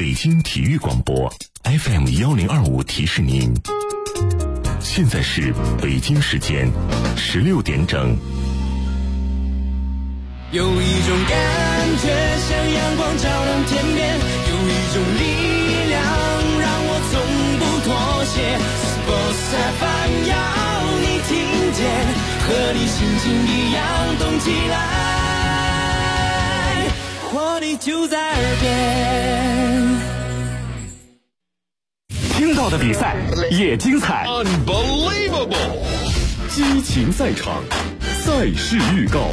北京体育广播 FM1025提示您，现在是北京时间16点整。 有一种感觉像阳光照亮天边，有一种力量让我从不妥协。Sports FM 要你听见，和你心情一样动起来，活力就在耳边。 听到的比赛也精彩 Unbelievable 激情赛场，赛事预告。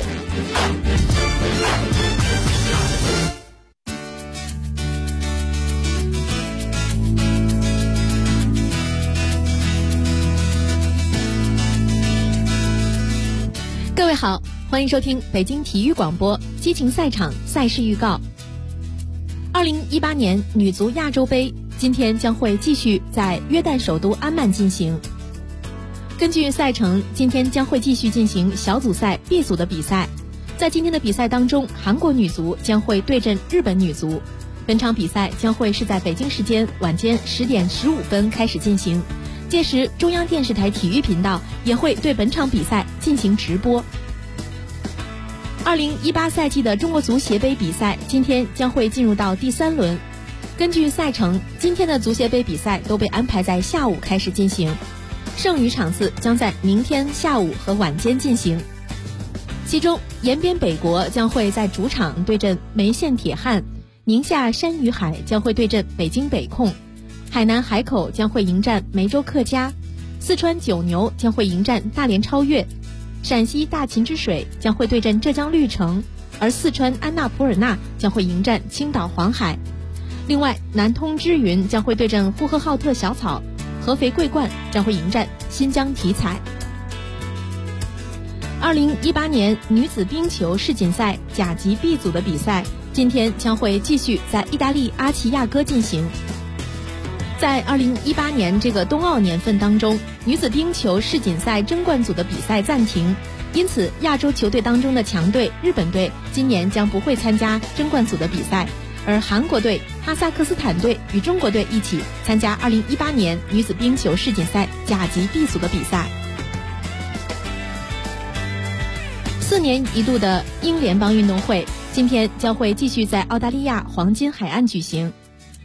各位好，欢迎收听北京体育广播激情赛场赛事预告。2018年女足亚洲杯今天将会继续在约旦首都安曼进行。根据赛程，今天将会继续进行小组赛 B 组的比赛。在今天的比赛当中，韩国女足将会对阵日本女足。本场比赛将会是在北京时间晚间10点15分开始进行。届时，中央电视台体育频道也会对本场比赛进行直播。2018赛季的中国足协杯比赛今天将会进入到第3轮。根据赛程，今天的足协杯比赛都被安排在下午开始进行，剩余场次将在明天下午和晚间进行。其中，延边北国将会在主场对阵梅县铁汉，宁夏山鱼海将会对阵北京北控，海南海口将会迎战梅州客家，四川九牛将会迎战大连超越，陕西大秦之水将会对阵浙江绿城，而四川安纳普尔纳将会迎战青岛黄海。另外，南通之云将会对阵呼和浩特小草，合肥桂冠将会迎战新疆体彩。2018年女子冰球世锦赛甲级 B 组的比赛今天将会继续在意大利阿齐亚哥进行。在2018年这个冬奥年份当中，女子冰球世锦赛争冠组的比赛暂停，因此亚洲球队当中的强队日本队今年将不会参加争冠组的比赛，而韩国队、哈萨克斯坦队与中国队一起参加2018年女子冰球世锦赛甲级 B 组的比赛。4年一度的英联邦运动会今天将会继续在澳大利亚黄金海岸举行。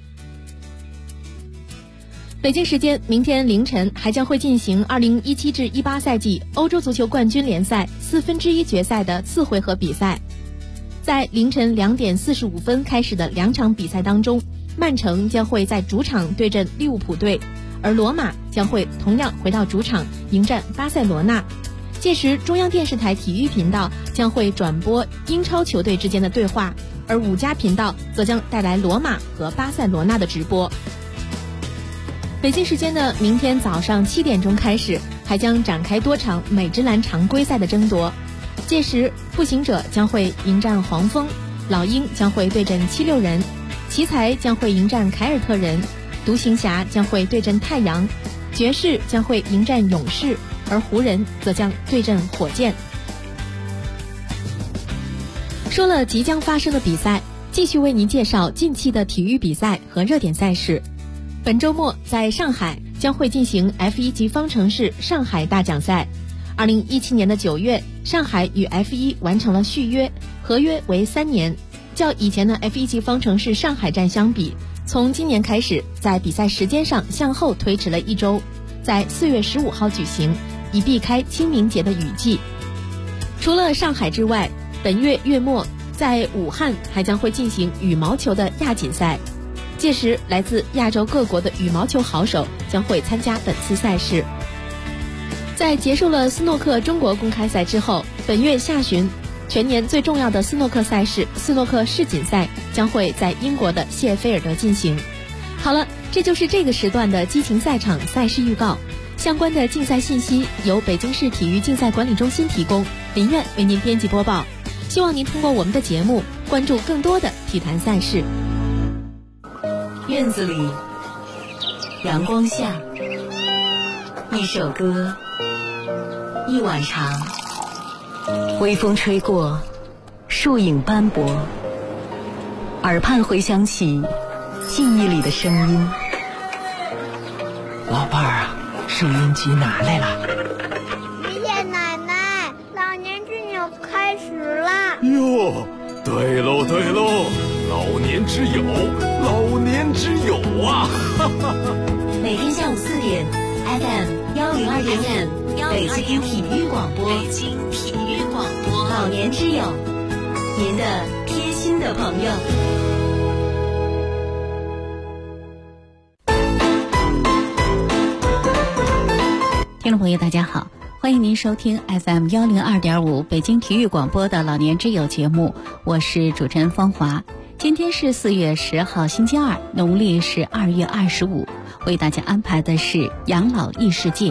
北京时间明天凌晨还将会进行2017至18赛季欧洲足球冠军联赛1/4决赛的4回合比赛。在凌晨2点45分开始的2场比赛当中，曼城将会在主场对阵利物浦队，而罗马将会同样回到主场迎战巴塞罗那。届时，中央电视台体育频道将会转播英超球队之间的对话，而5家频道则将带来罗马和巴塞罗那的直播。北京时间的明天早上7点钟开始，还将展开多场美职篮常规赛的争夺。届时，步行者将会迎战黄蜂，老鹰将会对阵76人，奇才将会迎战凯尔特人，独行侠将会对阵太阳，爵士将会迎战勇士，而湖人则将对阵火箭。说了即将发生的比赛，继续为您介绍近期的体育比赛和热点赛事。本周末在上海将会进行 F1 级方程式上海大奖赛。2017年的9月，上海与 F1 完成了续约，合约为3年。较以前的 F1 级方程式上海站相比，从今年开始在比赛时间上向后推迟了1周，在4月15号举行，以避开清明节的雨季。除了上海之外，本月月末在武汉还将会进行羽毛球的亚锦赛，届时来自亚洲各国的羽毛球好手将会参加本次赛事。在结束了斯诺克中国公开赛之后，本月下旬全年最重要的斯诺克赛事斯诺克世锦赛将会在英国的谢菲尔德进行。好了，这就是这个时段的激情赛场赛事预告。相关的竞赛信息由北京市体育竞赛管理中心提供，林苑为您编辑播报。希望您通过我们的节目关注更多的体坛赛事。 院子里，阳光下，一首歌，一碗茶，微风吹过，树影斑驳，耳畔回响起记忆里的声音。 老伴儿啊，收音机拿来了。 爷爷奶奶，老年之友开始了。 哟，对喽对喽，老年之友，老年之友啊！哈哈哈。 每天下午4点 FM 102.5，北京体育广播，北京体育广播，老年之友，您的贴心的朋友。听众朋友大家好，欢迎您收听 FM 102.5北京体育广播的老年之友节目，我是主持人方华。今天是4月10号星期二，农历是2月25，为大家安排的是养老异世界。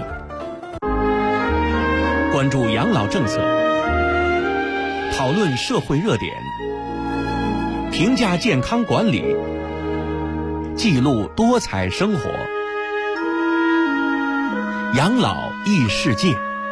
关注养老政策，讨论社会热点，评价健康管理，记录多彩生活。养老异世界。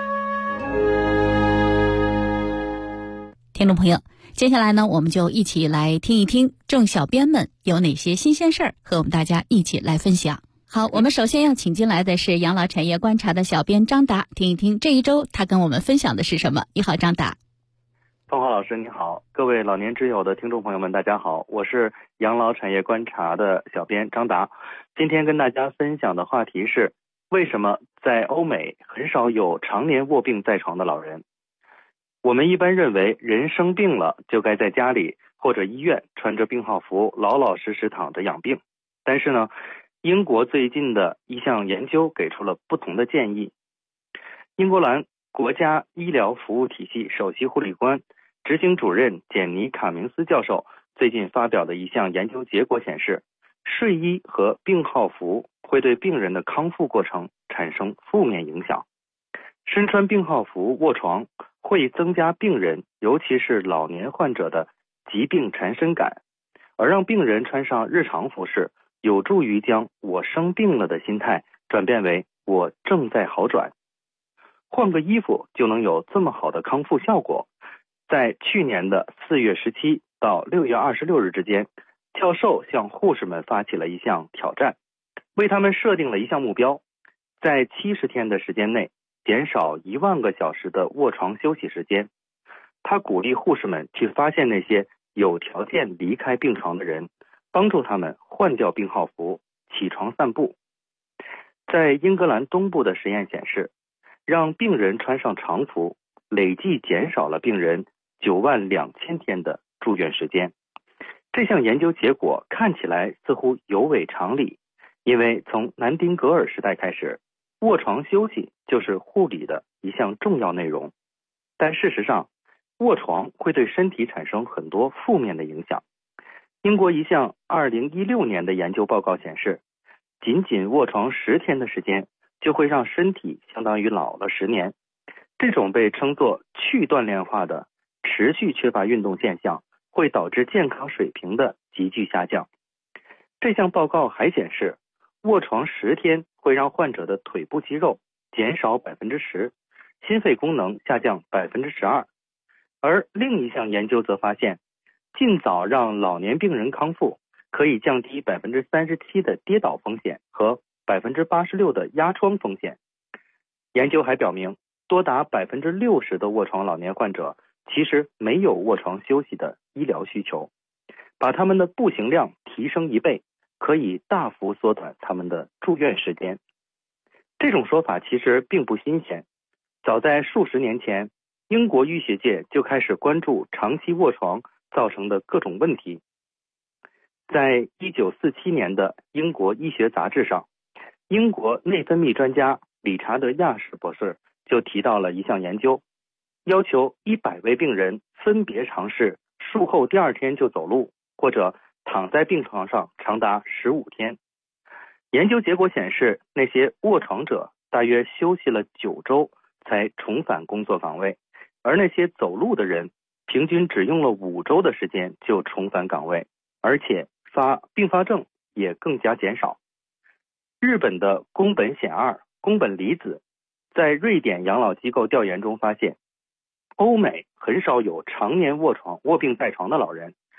听众朋友，接下来呢，我们就一起来听一听众小编们有哪些新鲜事儿和我们大家一起来分享。好，我们首先要请进来的是养老产业观察的小编张达，听一听这一周他跟我们分享的是什么。你好，张达。 方华老师你好，各位老年之友的听众朋友们大家好，我是养老产业观察的小编张达。今天跟大家分享的话题是，为什么在欧美很少有常年卧病在床的老人？我们一般认为人生病了就该在家里或者医院穿着病号服老老实实躺着养病。但是呢，英国最近的一项研究给出了不同的建议。英格兰国家医疗服务体系首席护理官、执行主任简尼·卡明斯教授最近发表的一项研究结果显示，睡衣和病号服会对病人的康复过程产生负面影响。身穿病号服卧床会增加病人，尤其是老年患者的疾病缠身感，而让病人穿上日常服饰，有助于将我生病了的心态转变为我正在好转。换个衣服就能有这么好的康复效果。在去年的4月17到6月26日之间，教授向护士们发起了一项挑战，为他们设定了一项目标，在70天的时间内减少1万个小时的卧床休息时间。他鼓励护士们去发现那些有条件离开病床的人，帮助他们换掉病号服，起床散步。在英格兰东部的实验显示，让病人穿上常服，累计减少了病人92000天的住院时间。这项研究结果看起来似乎有违常理，因为从南丁格尔时代开始，卧床休息就是护理的一项重要内容。但事实上，卧床会对身体产生很多负面的影响。英国一项2016年的研究报告显示，仅仅卧床10天的时间就会让身体相当于老了10年。这种被称作去锻炼化的持续缺乏运动现象会导致健康水平的急剧下降。这项报告还显示，卧床10天会让患者的腿部肌肉减少 10%， 心肺功能下降 12%。 而另一项研究则发现，尽早让老年病人康复可以降低 37% 的跌倒风险和 86% 的压疮风险。研究还表明，多达 60% 的卧床老年患者其实没有卧床休息的医疗需求，把他们的步行量提升1倍，可以大幅缩短他们的住院时间。这种说法其实并不新鲜，早在数十年前，英国医学界就开始关注长期卧床造成的各种问题。在1947年的英国医学杂志上，英国内分泌专家理查德·亚什博士就提到了一项研究，要求100位病人分别尝试术后第2天就走路，或者躺在病床上长达15天。研究结果显示，那些卧床者大约休息了9周才重返工作岗位，而那些走路的人平均只用了5周的时间就重返岗位，而且并发症也更加减少。日本的宫本显二、宫本离子在瑞典养老机构调研中发现，欧美很少有常年卧病在床的老人，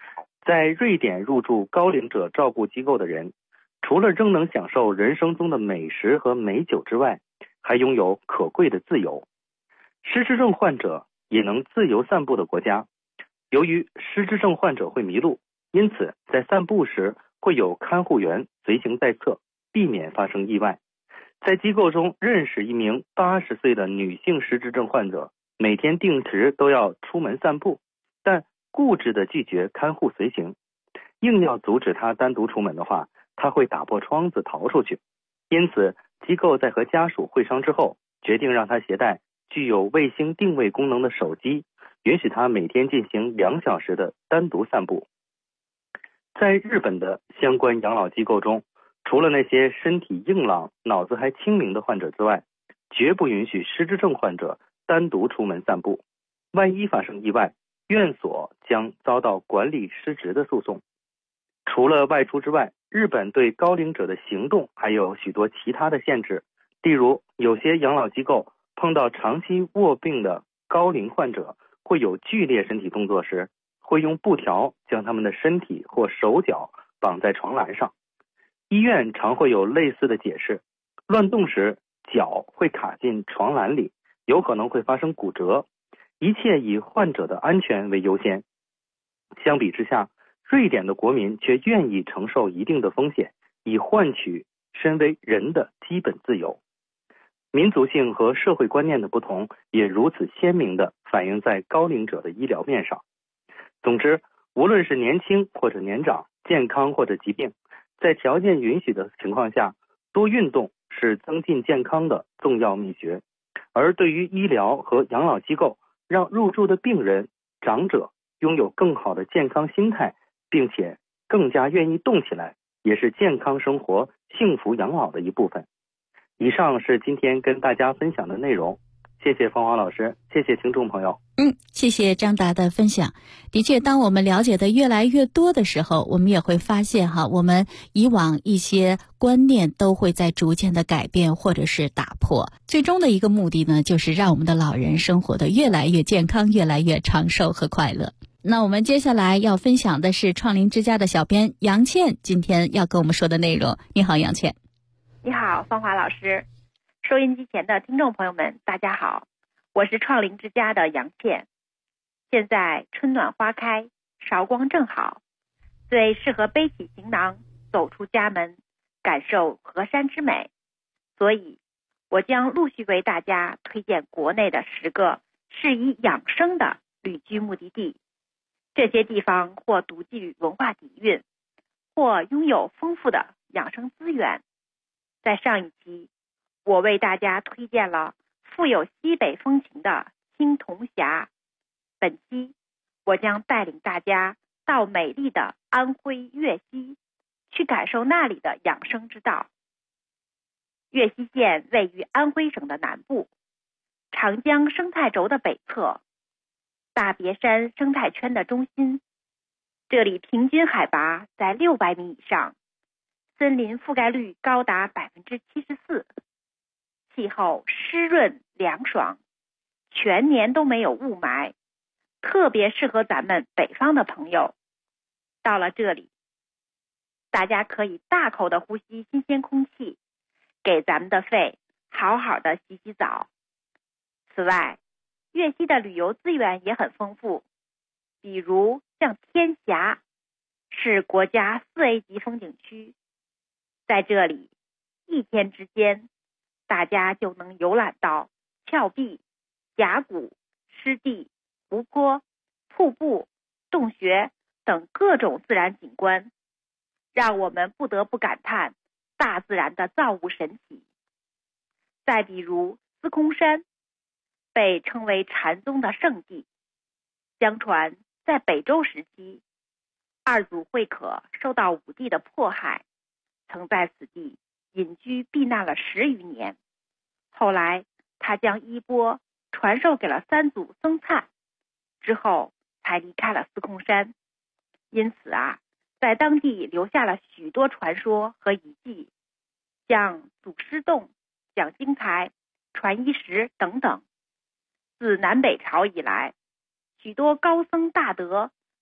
在瑞典入住高龄者照顾机构的人，除了仍能享受人生中的美食和美酒之外，还拥有可贵的自由。失智症患者也能自由散步的国家，由于失智症患者会迷路，因此在散步时会有看护员随行在侧，避免发生意外。在机构中认识一名80岁的女性失智症患者，每天定时都要出门散步，但固执地拒绝看护随行，硬要阻止她单独出门的话，她会打破窗子逃出去。因此机构在和家属会商之后，决定让她携带具有卫星定位功能的手机，允许她每天进行2小时的单独散步。在日本的相关养老机构中，除了那些身体硬朗、脑子还清明的患者之外，绝不允许失智症患者单独出门散步。万一发生意外，院所将遭到管理失职的诉讼。除了外出之外，日本对高龄者的行动还有许多其他的限制，例如有些养老机构碰到长期卧病的高龄患者会有剧烈身体动作时，会用布条将他们的身体或手脚绑在床栏上。医院常会有类似的解释，乱动时脚会卡进床栏里，有可能会发生骨折，一切以患者的安全为优先。相比之下，瑞典的国民却愿意承受一定的风险，以换取身为人的基本自由。民族性和社会观念的不同也如此鲜明地反映在高龄者的医疗面上。总之，无论是年轻或者年长，健康或者疾病，在条件允许的情况下，多运动是增进健康的重要秘诀。而对于医疗和养老机构，让入住的病人、长者拥有更好的健康心态，并且更加愿意动起来，也是健康生活、幸福养老的一部分。以上是今天跟大家分享的内容，谢谢芳华老师，谢谢听众朋友。 谢谢张达的分享。的确，当我们了解的越来越多的时候，我们也会发现我们以往一些观念都会在逐渐的改变或者是打破。最终的一个目的呢，就是让我们的老人生活得越来越健康，越来越长寿和快乐。那我们接下来要分享的是创龄之家的小编杨倩今天要跟我们说的内容。你好，杨倩。 你好，芳华老师。收音机前的听众朋友们，大家好，我是创龄之家的杨倩。现在春暖花开，韶光正好，最适合背起行囊走出家门，感受河山之美。所以我将陆续为大家推荐国内的10个适宜养生的旅居目的地。这些地方或独具文化底蕴，或拥有丰富的养生资源。在上一期，我为大家推荐了富有西北风情的青铜峡。本期我将带领大家到美丽的安徽岳西，去感受那里的养生之道。岳西县位于安徽省的南部，长江生态轴的北侧，大别山生态圈的中心。这里平均海拔在600米以上，森林覆盖率高达 74%， 气候湿润凉爽，全年都没有雾霾，特别适合咱们北方的朋友。到了这里，大家可以大口的呼吸新鲜空气，给咱们的肺好好的洗洗澡。此外，岳西的旅游资源也很丰富，比如像天峡，是国家4A 级风景区。在这里，一天之间，大家就能游览到峭壁、峡谷、湿地、湖泊、瀑布、洞穴等各种自然景观，让我们不得不感叹大自然的造物神奇。再比如司空山，被称为禅宗的圣地。相传在北周时期，二祖慧可受到武帝的迫害，曾在此地隐居避难了10余年。后来他将衣钵传授给了3祖僧璨，之后才离开了司空山。因此在当地留下了许多传说和遗迹，像祖师洞、讲经台、传衣石等等。自南北朝以来，许多高僧大德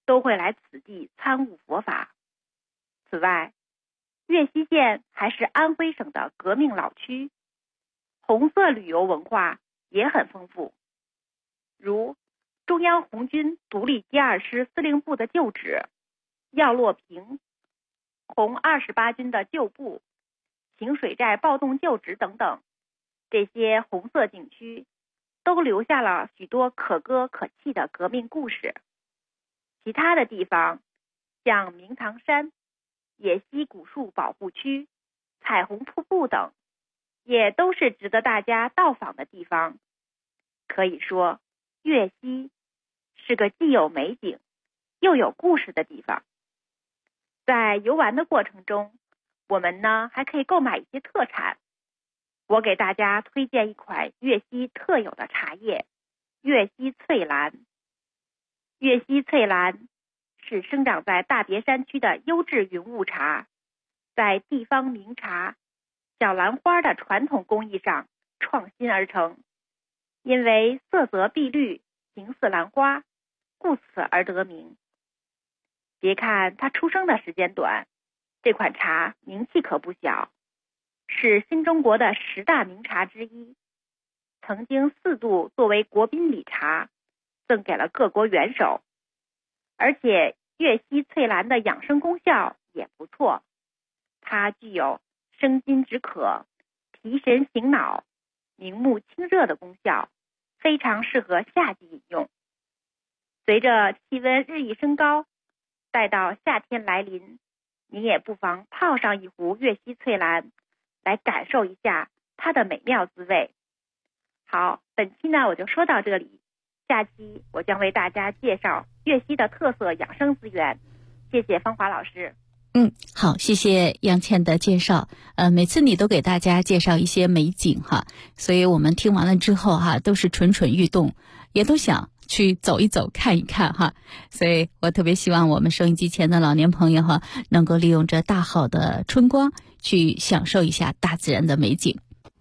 都会来此地参悟佛法。此外，岳西县还是安徽省的革命老区，红色旅游文化也很丰富，如中央红军独立第2师司令部的旧址、药洛坪、红28军的旧部、晴水寨暴动旧址等等，这些红色景区都留下了许多可歌可泣的革命故事。其他的地方，像明堂山、野溪古树保护区、彩虹瀑布等，也都是值得大家到访的地方。可以说，岳西是个既有美景又有故事的地方。在游玩的过程中，我们呢还可以购买一些特产。我给大家推荐一款岳西特有的茶叶——岳西翠兰。岳西翠兰是生长在大别山区的优质云雾茶，在地方名茶小兰花的传统工艺上创新而成，因为色泽碧绿，形似兰花，故此而得名。别看它出生的时间短，这款茶名气可不小，是新中国的10大名茶之一，曾经4度作为国宾礼茶赠给了各国元首。而且岳西翠兰的养生功效也不错，它具有生津止渴、提神醒脑、明目清热的功效，非常适合夏季饮用。随着气温日益升高，待到夏天来临，你也不妨泡上一壶岳西翠兰，来感受一下它的美妙滋味。好，本期呢我就说到这里，下期我将为大家介绍岳西的特色养生资源。谢谢芳华老师。 好，谢谢杨倩的介绍。每次你都给大家介绍一些美景哈，所以我们听完了之后哈，都是蠢蠢欲动，也都想去走一走看一看哈。所以我特别希望我们收音机前的老年朋友哈，能够利用这大好的春光去享受一下大自然的美景。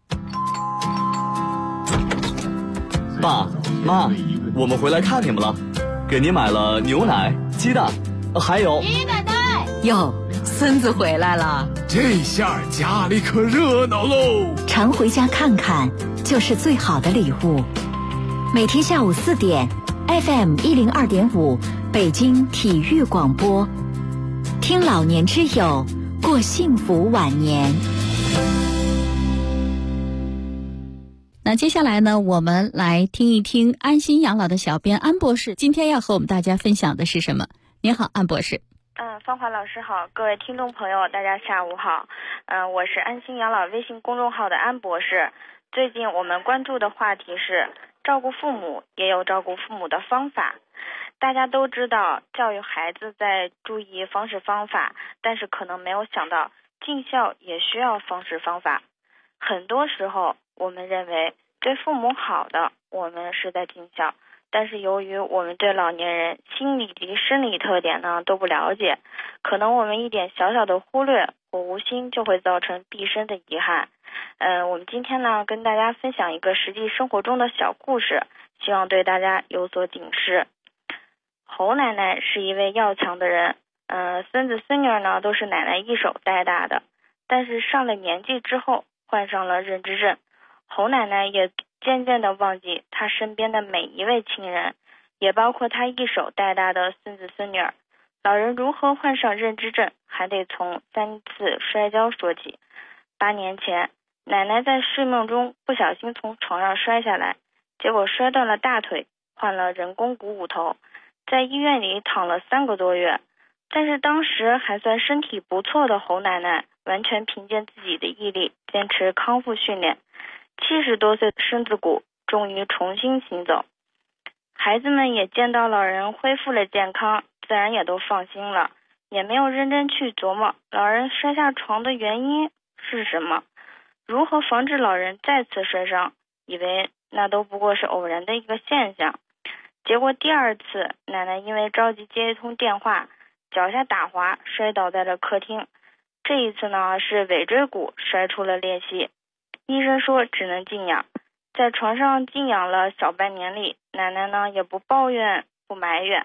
爸妈，我们回来看你们了，给您买了牛奶、鸡蛋，还有爷爷奶奶哟，孙子回来了， 这下家里可热闹喽！ 常回家看看就是最好的礼物。每天下午4点 FM 102.5北京体育广播，听老年之友，过幸福晚年。 那接下来呢，我们来听一听安心养老的小编安博士今天要和我们大家分享的是什么。你好，安博士。 芳华老师好，各位听众朋友大家下午好。我是安心养老微信公众号的安博士。最近我们关注的话题是照顾父母也有照顾父母的方法。大家都知道教育孩子在注意方式方法，但是可能没有想到尽孝也需要方式方法。很多时候我们认为对父母好的我们是在尽孝，但是由于我们对老年人心理及生理特点呢都不了解，可能我们一点小小的忽略或无心就会造成毕生的遗憾。我们今天呢跟大家分享一个实际生活中的小故事，希望对大家有所警示。侯奶奶是一位要强的人，孙子孙女呢都是奶奶一手带大的，但是上了年纪之后患上了认知症，侯奶奶也渐渐地忘记她身边的每一位亲人，也包括她一手带大的孙子孙女儿。老人如何患上认知症，还得从3次摔跤说起。8年前，奶奶在睡梦中不小心从床上摔下来，结果摔断了大腿，换了人工股骨头，在医院里躺了3个多月。但是当时还算身体不错的侯奶奶，完全凭借自己的毅力，坚持康复训练，70多岁的身子骨终于重新行走。孩子们也见到老人恢复了健康，自然也都放心了，也没有认真去琢磨老人摔下床的原因是什么，如何防止老人再次摔伤，以为那都不过是偶然的一个现象。结果第2次，奶奶因为着急接一通电话，脚下打滑摔倒在了客厅。这一次呢是尾椎骨摔出了裂隙，医生说只能静养。在床上静养了小半年里，奶奶呢也不抱怨不埋怨，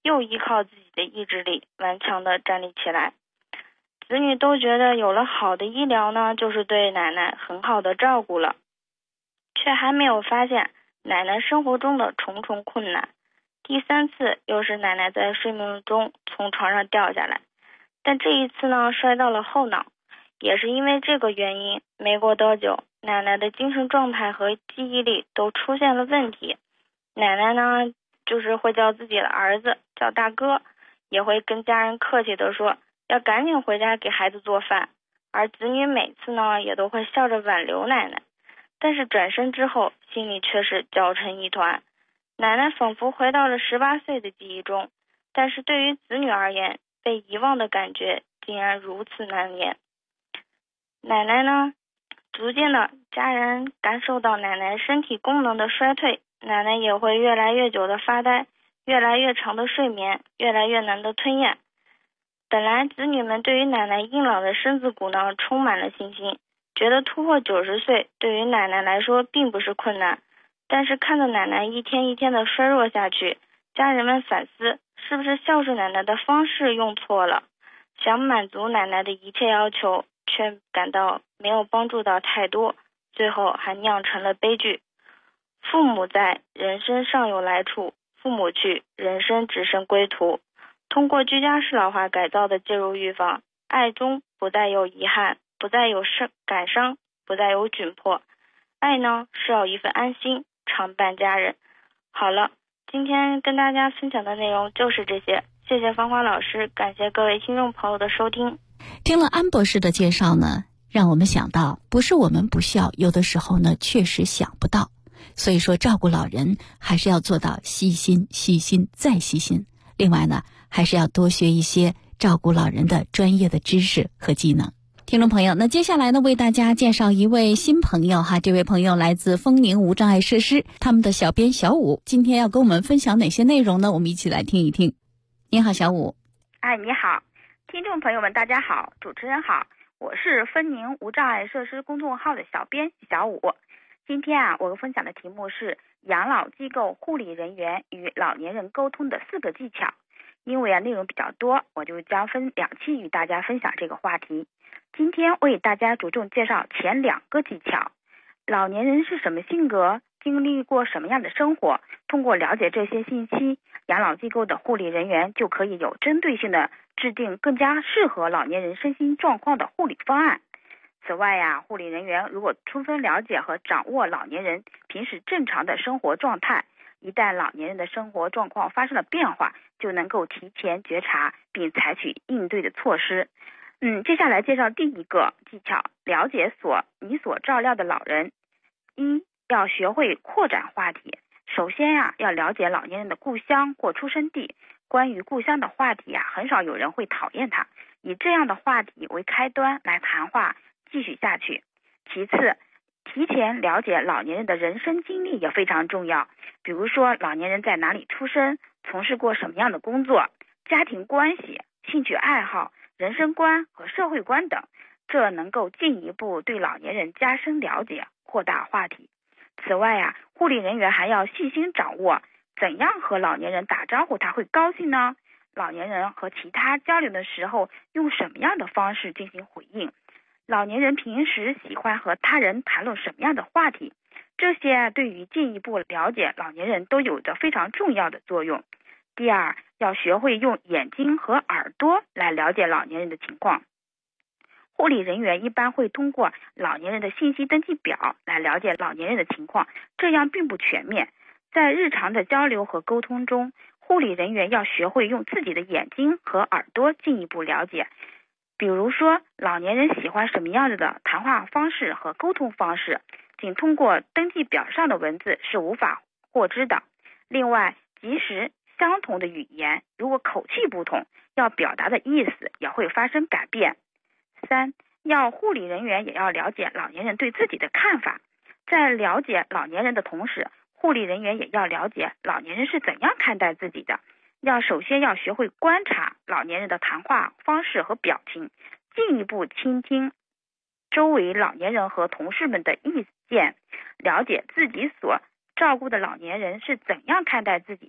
又依靠自己的意志力顽强地站立起来。子女都觉得有了好的医疗呢，就是对奶奶很好的照顾了，却还没有发现奶奶生活中的重重困难。第3次又是奶奶在睡梦中从床上掉下来，但这一次呢摔到了后脑。也是因为这个原因，没过多久，奶奶的精神状态和记忆力都出现了问题。奶奶呢就是会叫自己的儿子叫大哥，也会跟家人客气的说要赶紧回家给孩子做饭，而子女每次呢也都会笑着挽留奶奶，但是转身之后心里却是搅成一团。奶奶仿佛回到了18岁的记忆中，但是对于子女而言，被遗忘的感觉竟然如此难言。奶奶呢，逐渐的家人感受到奶奶身体功能的衰退，奶奶也会越来越久的发呆，越来越长的睡眠，越来越难的吞咽。本来子女们对于奶奶硬朗的身子骨呢充满了信心，觉得突破90岁对于奶奶来说并不是困难，但是看着奶奶一天一天的衰弱下去，家人们反思是不是孝顺奶奶的方式用错了，想满足奶奶的一切要求，却感到没有帮助到太多，最后还酿成了悲剧。父母在，人生尚有来处；父母去，人生只剩归途。通过居家式老化改造的介入预防，爱中不再有遗憾，不再有感伤，不再有窘迫。爱呢，是要一份安心，常伴家人。好了，今天跟大家分享的内容就是这些，谢谢芳华老师，感谢各位听众朋友的收听。 听了安博士的介绍呢，让我们想到，不是我们不孝，有的时候呢确实想不到。所以说照顾老人还是要做到细心、细心再细心。另外呢，还是要多学一些照顾老人的专业的知识和技能。听众朋友，那接下来呢，为大家介绍一位新朋友哈，这位朋友来自丰宁无障碍设施，他们的小编小武今天要跟我们分享哪些内容呢？我们一起来听一听。你好，小武。 你好，听众朋友们大家好，主持人好，我是丰宁无障碍设施公众号的小编小武。今天我分享的题目是养老机构护理人员与老年人沟通的4个技巧。因为内容比较多，我就将分2期与大家分享这个话题。今天为大家着重介绍前2个技巧。老年人是什么性格，经历过什么样的生活，通过了解这些信息，养老机构的护理人员就可以有针对性的制定更加适合老年人身心状况的护理方案。此外护理人员如果充分了解和掌握老年人平时正常的生活状态，一旦老年人的生活状况发生了变化，就能够提前觉察并采取应对的措施。接下来介绍第1个技巧，了解你所照料的老人。要学会扩展话题。首先要了解老年人的故乡或出生地。关于故乡的话题很少有人会讨厌它，以这样的话题为开端来谈话继续下去。其次，提前了解老年人的人生经历也非常重要，比如说老年人在哪里出生，从事过什么样的工作，家庭关系、兴趣爱好、人生观和社会观等，这能够进一步对老年人加深了解，扩大话题。此外护理人员还要细心掌握怎样和老年人打招呼他会高兴呢？老年人和其他交流的时候用什么样的方式进行回应？老年人平时喜欢和他人谈论什么样的话题？这些对于进一步了解老年人都有着非常重要的作用。第2，要学会用眼睛和耳朵来了解老年人的情况。护理人员一般会通过老年人的信息登记表来了解老年人的情况，这样并不全面。在日常的交流和沟通中，护理人员要学会用自己的眼睛和耳朵进一步了解。比如说，老年人喜欢什么样的谈话方式和沟通方式，仅通过登记表上的文字是无法获知的。另外，即使相同的语言，如果口气不同，要表达的意思也会发生改变。3，护理人员也要了解老年人对自己的看法。在了解老年人的同时，护理人员也要了解老年人是怎样看待自己的。首先要学会观察老年人的谈话方式和表情，进一步倾听周围老年人和同事们的意见，了解自己所照顾的老年人是怎样看待自己的，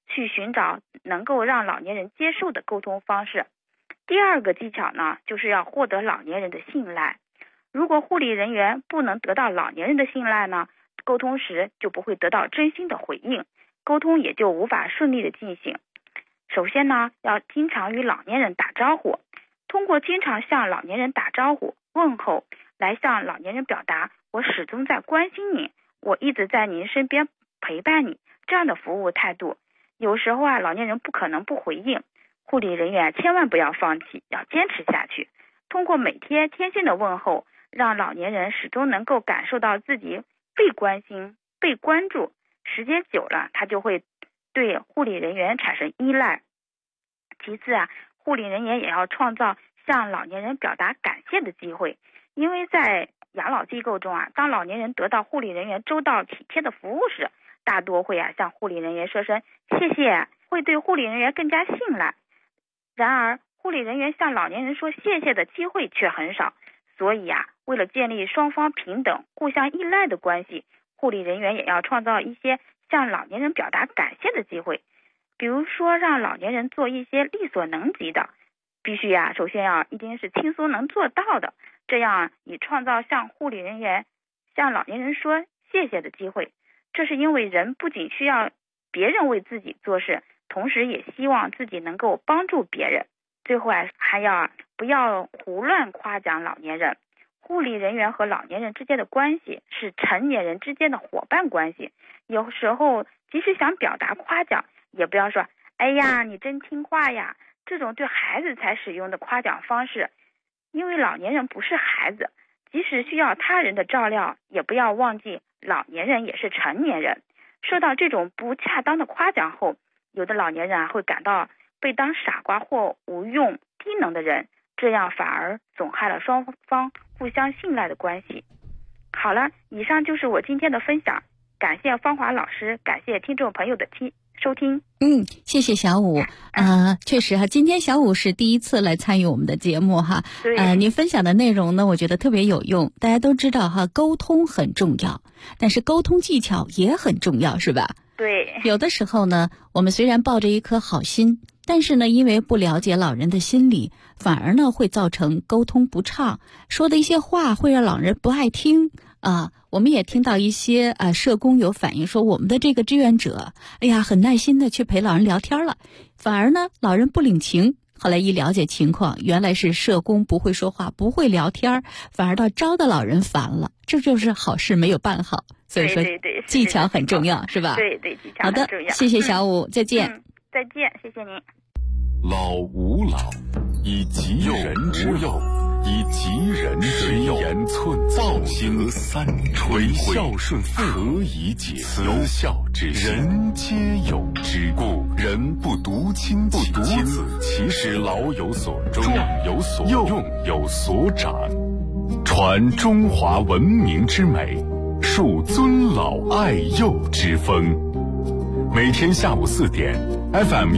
去寻找能够让老年人接受的沟通方式。第二个技巧呢，就是要获得老年人的信赖。如果护理人员不能得到老年人的信赖呢，沟通时就不会得到真心的回应，沟通也就无法顺利的进行。首先呢，要经常与老年人打招呼，通过经常向老年人打招呼、问候，来向老年人表达我始终在关心您，我一直在您身边陪伴你，这样的服务态度。有时候老年人不可能不回应，护理人员千万不要放弃，要坚持下去。通过每天贴心的问候，让老年人始终能够感受到自己被关心、被关注，时间久了，他就会对护理人员产生依赖。其次护理人员也要创造向老年人表达感谢的机会，因为在养老机构中当老年人得到护理人员周到体贴的服务时，大多会向护理人员说声谢谢，会对护理人员更加信赖。然而护理人员向老年人说谢谢的机会却很少，所以为了建立双方平等、互相依赖的关系，护理人员也要创造一些向老年人表达感谢的机会。比如说让老年人做一些力所能及的，必须首先一定是轻松能做到的，这样以创造向护理人员向老年人说谢谢的机会。这是因为人不仅需要别人为自己做事，同时也希望自己能够帮助别人。最后还要不要胡乱夸奖老年人。护理人员和老年人之间的关系是成年人之间的伙伴关系，有时候即使想表达夸奖，也不要说哎呀你真听话呀，这种对孩子才使用的夸奖方式。因为老年人不是孩子，即使需要他人的照料，也不要忘记老年人也是成年人。受到这种不恰当的夸奖后，有的老年人会感到被当傻瓜或无用低能的人，这样反而损害了双方互相信赖的关系。好了，以上就是我今天的分享，感谢芳华老师，感谢听众朋友的收听。 谢谢小武。确实今天小武是第一次来参与我们的节目哈。您分享的内容呢，我觉得特别有用。大家都知道沟通很重要，但是沟通技巧也很重要，是吧？ 对。 有的时候呢，我们虽然抱着一颗好心，但是呢，因为不了解老人的心理，反而呢会造成沟通不畅，说的一些话会让老人不爱听。我们也听到一些社工有反映说，我们的这个志愿者很耐心的去陪老人聊天了，反而呢老人不领情。后来一了解情况，原来是社工不会说话，不会聊天，反而招的老人烦了，这就是好事没有办好。所以说技巧很重要，是吧？ 对，技巧很重要。 好的，谢谢小武，再见。 再见，谢谢您。 老吾老以及人之幼，以及人之幼，言寸报行三垂孝顺父何以解慈孝之心，人皆有之。故人不独亲其子，其使老有所终，壮有所用，有所长，传中华文明之美，树尊老爱幼之风。每天下午4点 FM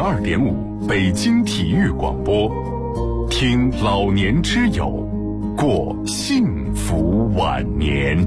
102.5北京体育广播，听老年之友，过幸福晚年。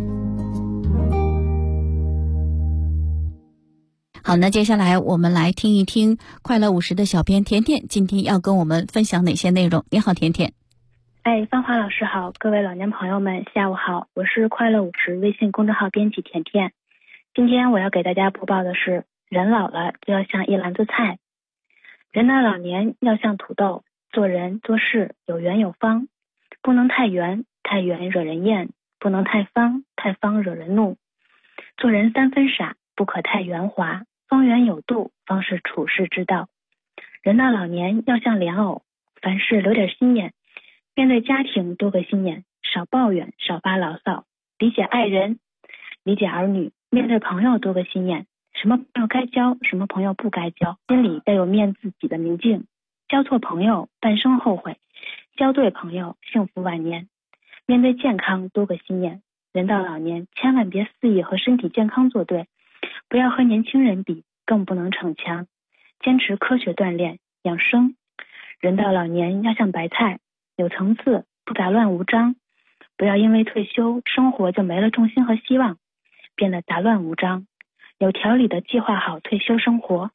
好，那接下来我们来听一听快乐50的小编甜甜今天要跟我们分享哪些内容。你好，甜甜。 芳华老师好，各位老年朋友们下午好，我是快乐50微信公众号编辑甜甜。今天我要给大家播报的是，人老了就要像一篮子菜，人的老年要像土豆，做人做事有圆有方，不能太圆，太圆惹人厌，不能太方，太方惹人怒。做人3分傻，不可太圆滑，方圆有度，方是处世之道。人到老年要像莲藕，凡事留点心眼，面对家庭多个心眼，少抱怨，少发牢骚，理解爱人，理解儿女，面对朋友多个心眼，什么朋友该交，什么朋友不该交，心里要有面自己的明镜。交错朋友半生后悔，交对朋友幸福晚年。面对健康多个心眼，人到老年千万别肆意和身体健康作对，不要和年轻人比，更不能逞强，坚持科学锻炼养生。人到老年要像白菜，有层次，不杂乱无章，不要因为退休生活就没了重心和希望，变得杂乱无章。有条理的计划好退休生活，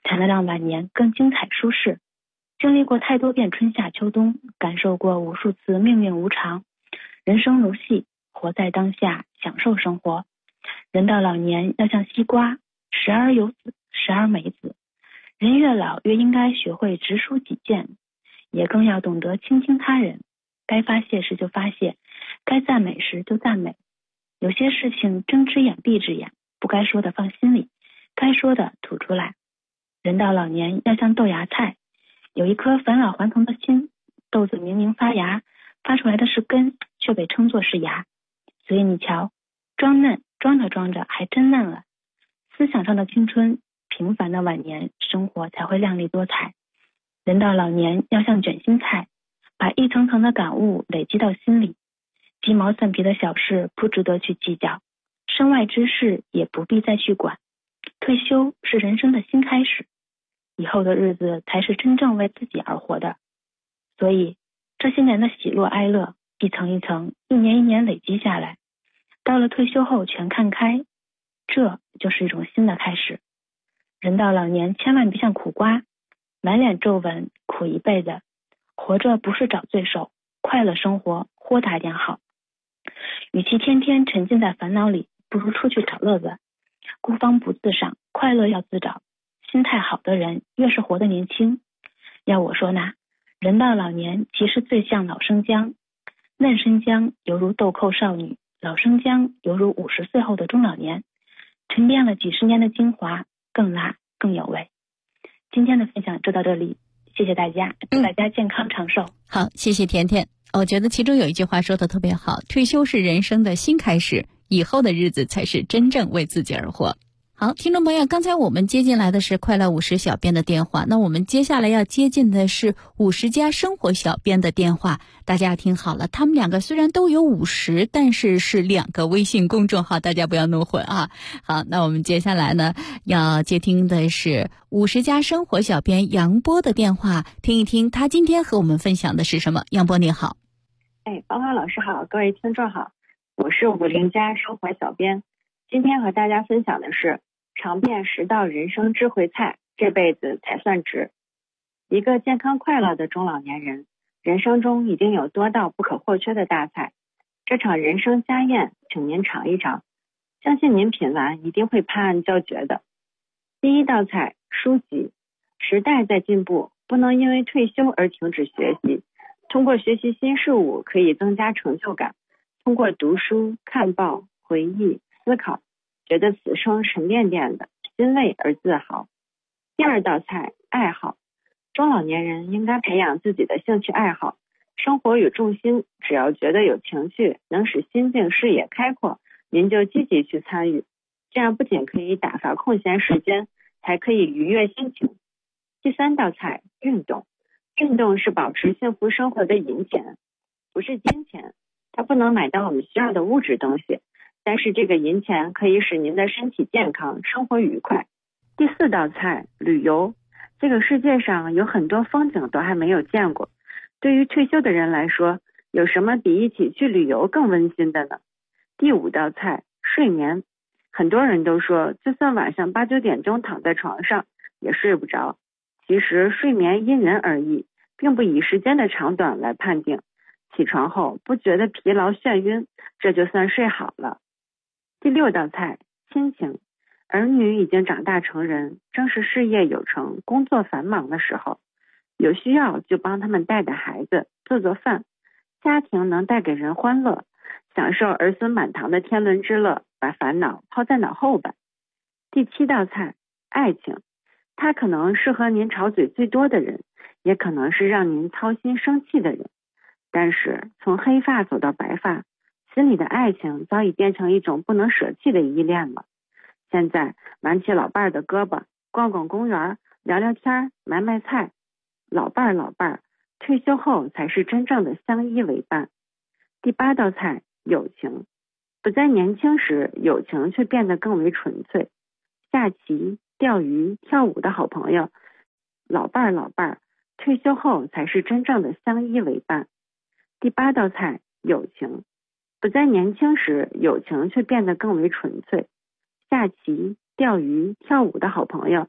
才能让晚年更精彩舒适。经历过太多遍春夏秋冬，感受过无数次命运无常，人生如戏，活在当下，享受生活。人到老年要像西瓜，时而有籽，时而没籽。人越老越应该学会直抒己见，也更要懂得倾听他人，该发泄时就发泄，该赞美时就赞美。有些事情睁只眼闭只眼，不该说的放心里，该说的吐出来。人到老年要像豆芽菜，有一颗返老还童的心，豆子明明发芽，发出来的是根，却被称作是芽。所以你瞧，装嫩装着装着还真嫩了。思想上的青春，平凡的晚年，生活才会亮丽多彩。人到老年要像卷心菜，把一层层的感悟累积到心里，鸡毛蒜皮的小事不值得去计较，身外之事也不必再去管。退休是人生的新开始，以后的日子才是真正为自己而活的。所以这些年的喜怒哀乐，一层一层，一年一年累积下来，到了退休后全看开，这就是一种新的开始。人到老年千万别像苦瓜，满脸皱纹，苦一辈子。活着不是找罪受，快乐生活，豁达点好。与其天天沉浸在烦恼里，不如出去找乐子。孤芳不自赏，快乐要自找。心态好的人越是活得年轻。要我说呢，人到老年其实最像老生姜，嫩生姜犹如豆蔻少女，老生姜犹如50岁后的中老年，沉淀了几十年的精华，更辣更有味。今天的分享就到这里，谢谢大家，祝大家健康长寿。 好，谢谢甜甜。我觉得其中有一句话说的特别好，退休是人生的新开始，以后的日子才是真正为自己而活。好，听众朋友，刚才我们接进来的是快乐50小编的电话，那我们接下来要接近的是50加生活小编的电话。大家听好了，他们两个虽然都有50，但是是2个微信公众号，大家不要弄混啊。好，那我们接下来呢要接听的是50加生活小编杨波的电话，听一听他今天和我们分享的是什么。杨波你好。 芳华老师好，各位听众好，我是50加生活小编，今天和大家分享的是尝遍10道人生智慧菜，这辈子才算值。一个健康快乐的中老年人，人生中已经有多道不可或缺的大菜，这场人生家宴，请您尝一尝，相信您品完一定会拍案叫绝的。第一道菜，书籍。时代在进步，不能因为退休而停止学习。通过学习新事物可以增加成就感，通过读书、看报、回忆、思考，觉得此生沉甸甸的，欣慰而自豪。第二道菜，爱好。中老年人应该培养自己的兴趣爱好，生活有重心，只要觉得有情趣，能使心境视野开阔，您就积极去参与，这样不仅可以打发空闲时间，还可以愉悦心情。第三道菜，运动。运动是保持幸福生活的银钱，不是金钱，它不能买到我们需要的物质东西，但是这个银钱可以使您的身体健康，生活愉快。第四道菜，旅游。这个世界上有很多风景都还没有见过，对于退休的人来说，有什么比一起去旅游更温馨的呢？第五道菜，睡眠。很多人都说，就算晚上8、9点钟躺在床上也睡不着，其实睡眠因人而异，并不以时间的长短来判定。起床后不觉得疲劳眩晕，这就算睡好了。第六道菜，亲情。儿女已经长大成人，正是事业有成、工作繁忙的时候，有需要就帮他们带带孩子，做做饭。家庭能带给人欢乐，享受儿孙满堂的天伦之乐，把烦恼抛在脑后吧。第七道菜，爱情。它可能适合您吵嘴最多的人，也可能是让您操心生气的人。但是从黑发走到白发，心里的爱情早已变成一种不能舍弃的依恋了。现在挽起老伴儿的胳膊，逛逛公园，聊聊天，买买菜。老伴儿，退休后才是真正的相依为伴。第八道菜，友情。不在年轻时，友情却变得更为纯粹。下棋、钓鱼、跳舞的好朋友，老伴儿，退休后才是真正的相依为伴。第八道菜，友情。不在年轻时，友情却变得更为纯粹。下棋、钓鱼、跳舞的好朋友，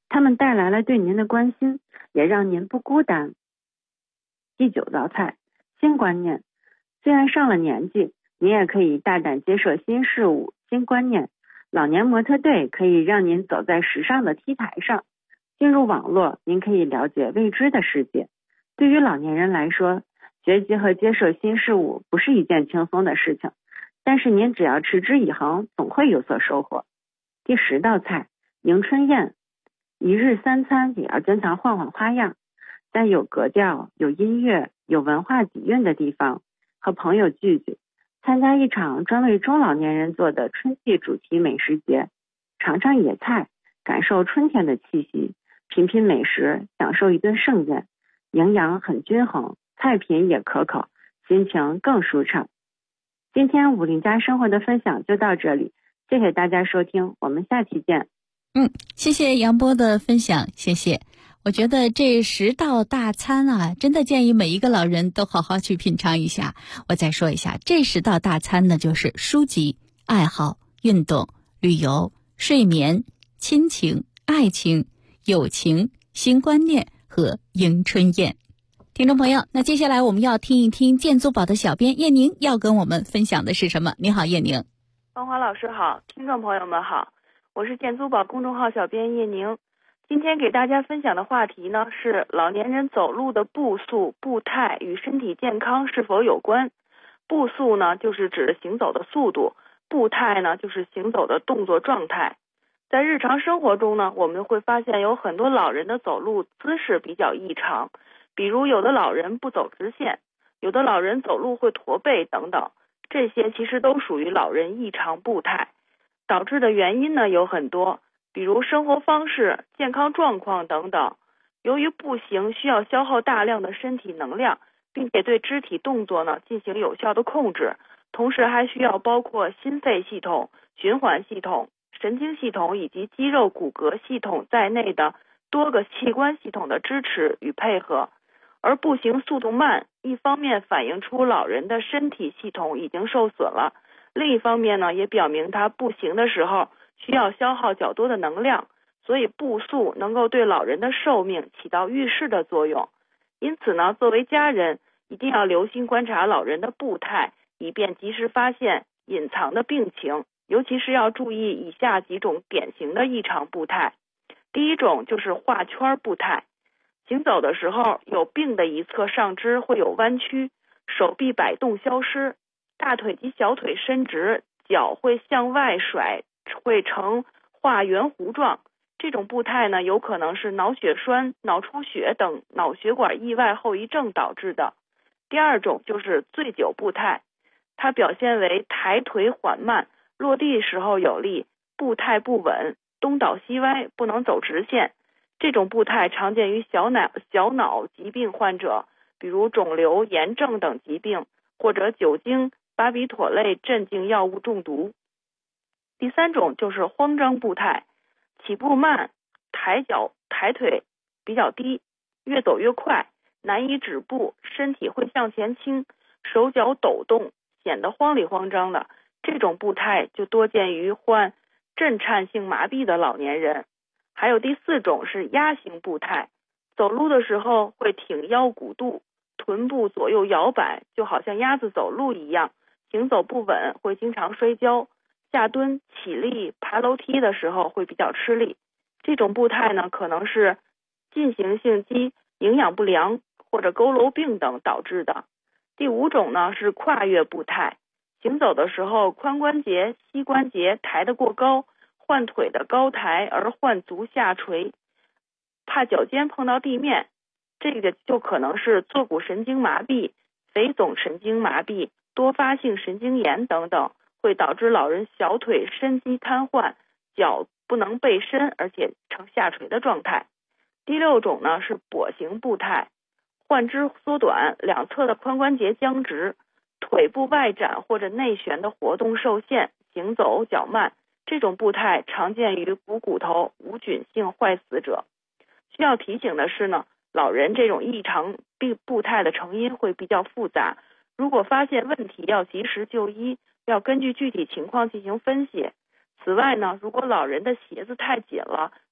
他们带来了对您的关心，也让您不孤单。第9道菜，新观念。虽然上了年纪，您也可以大胆接受新事物、新观念。老年模特队可以让您走在时尚的 T 台上。进入网络，您可以了解未知的世界。对于老年人来说，学习和接受新事物不是一件轻松的事情，但是您只要持之以恒，总会有所收获。第10道菜，迎春宴。一日3餐也要经常换换花样，在有格调、有音乐、有文化底蕴的地方，和朋友聚聚，参加一场专为中老年人做的春季主题美食节，尝尝野菜，感受春天的气息，品品美食，享受一顿盛宴，营养很均衡，菜品也可口，心情更舒畅。今天武林家生活的分享就到这里，谢谢大家收听，我们下期见。 谢谢杨波的分享，谢谢。我觉得这10道大餐啊，真的建议每一个老人都好好去品尝一下。我再说一下，这10道大餐呢，就是书籍、爱好、运动、旅游、睡眠、亲情、爱情、友情、新观念和迎春宴。听众朋友，那接下来我们要听一听建租宝的小编叶宁要跟我们分享的是什么。你好，叶宁。 芳华老师好，听众朋友们好，我是建租宝公众号小编叶宁。今天给大家分享的话题呢，是老年人走路的步速、步态与身体健康是否有关。步速呢，就是指行走的速度；步态呢，就是行走的动作状态。在日常生活中呢，我们会发现有很多老人的走路姿势比较异常，比如有的老人不走直线，有的老人走路会驼背等等，这些其实都属于老人异常步态。导致的原因呢有很多，比如生活方式、健康状况等等。由于步行需要消耗大量的身体能量，并且对肢体动作呢进行有效的控制，同时还需要包括心肺系统、循环系统、神经系统以及肌肉骨骼系统在内的多个器官系统的支持与配合。而步行速度慢，一方面反映出老人的身体系统已经受损了，另一方面呢，也表明他步行的时候需要消耗较多的能量，所以步速能够对老人的寿命起到预示的作用。因此呢，作为家人一定要留心观察老人的步态，以便及时发现隐藏的病情，尤其是要注意以下几种典型的异常步态。第一种就是画圈步态，行走的时候有病的一侧上肢会有弯曲，手臂摆动消失，大腿及小腿伸直，脚会向外甩，会呈画圆弧状。这种步态呢，有可能是脑血栓、脑出血等脑血管意外后遗症导致的。第二种就是醉酒步态，它表现为抬腿缓慢，落地时候有力，步态不稳，东倒西歪，不能走直线。这种步态常见于小脑疾病患者，比如肿瘤、炎症等疾病，或者酒精、巴比妥类镇静药物中毒。第三种就是慌张步态，起步慢，抬脚抬腿比较低，越走越快，难以止步，身体会向前倾，手脚抖动，显得慌里慌张的。这种步态就多见于患震颤性麻痹的老年人。还有第四种是鸭形步态，走路的时候会挺腰鼓肚，臀部左右摇摆，就好像鸭子走路一样，行走不稳，会经常摔跤，下蹲、起立、爬楼梯的时候会比较吃力。这种步态呢，可能是进行性肌营养不良或者佝偻病等导致的。第五种呢是跨越步态，行走的时候髋关节、膝关节抬得过高，换腿的高抬而换足下垂，怕脚尖碰到地面，这个就可能是坐骨神经麻痹、腓总神经麻痹、多发性神经炎等等，会导致老人小腿伸肌瘫痪，脚不能背伸，而且呈下垂的状态。第六种呢是跛行步态，患肢缩短，两侧的髋关节僵直，腿部外展或者内旋的活动受限，行走较慢。这种步态常见于股骨头无菌性坏死者。需要提醒的是呢，老人这种异常步态的成因会比较复杂，如果发现问题要及时就医，要根据具体情况进行分析。此外呢，如果老人的鞋子太紧了，